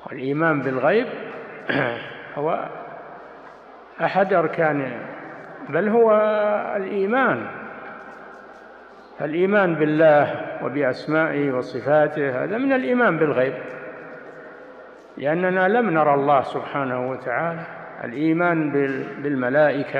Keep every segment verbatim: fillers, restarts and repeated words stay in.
والإيمان بالغيب هو أحد أركان، بل هو الإيمان. الإيمان بالله وبأسمائه وصفاته هذا من الإيمان بالغيب، لأننا لم نرى الله سبحانه وتعالى. الإيمان بالملائكة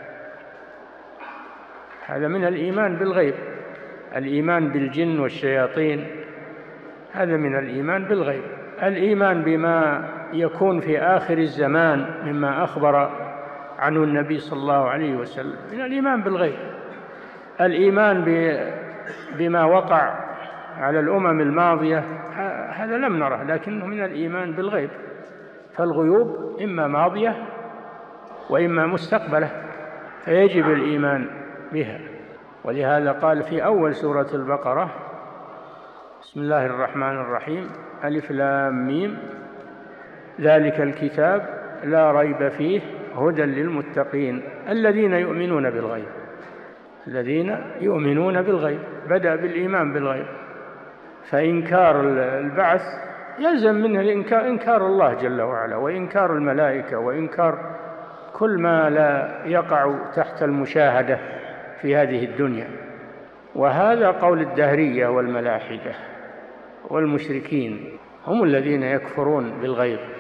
هذا من الإيمان بالغيب. الإيمان بالجن والشياطين هذا من الإيمان بالغيب. الإيمان بما يكون في آخر الزمان مما أخبر عنه النبي صلى الله عليه وسلم من الإيمان بالغيب. الإيمان بما وقع على الأمم الماضية هذا لم نره، لكنه من الإيمان بالغيب. فالغيوب إما ماضية وإما مستقبلة، فيجب الإيمان بها. ولهذا قال في أول سورة البقرة: بسم الله الرحمن الرحيم، ألف لام ميم، ذلك الكتاب لا ريب فيه هدى للمتقين الذين يؤمنون بالغيب. الذين يؤمنون بالغيب، بدأ بالإيمان بالغيب. فإنكار البعث يلزم منه الإنكار، إنكار الله جل وعلا، وإنكار الملائكة، وإنكار كل ما لا يقع تحت المشاهدة في هذه الدنيا. وهذا قول الدهرية والملاحدة والمشركين، هم الذين يكفرون بالغيب.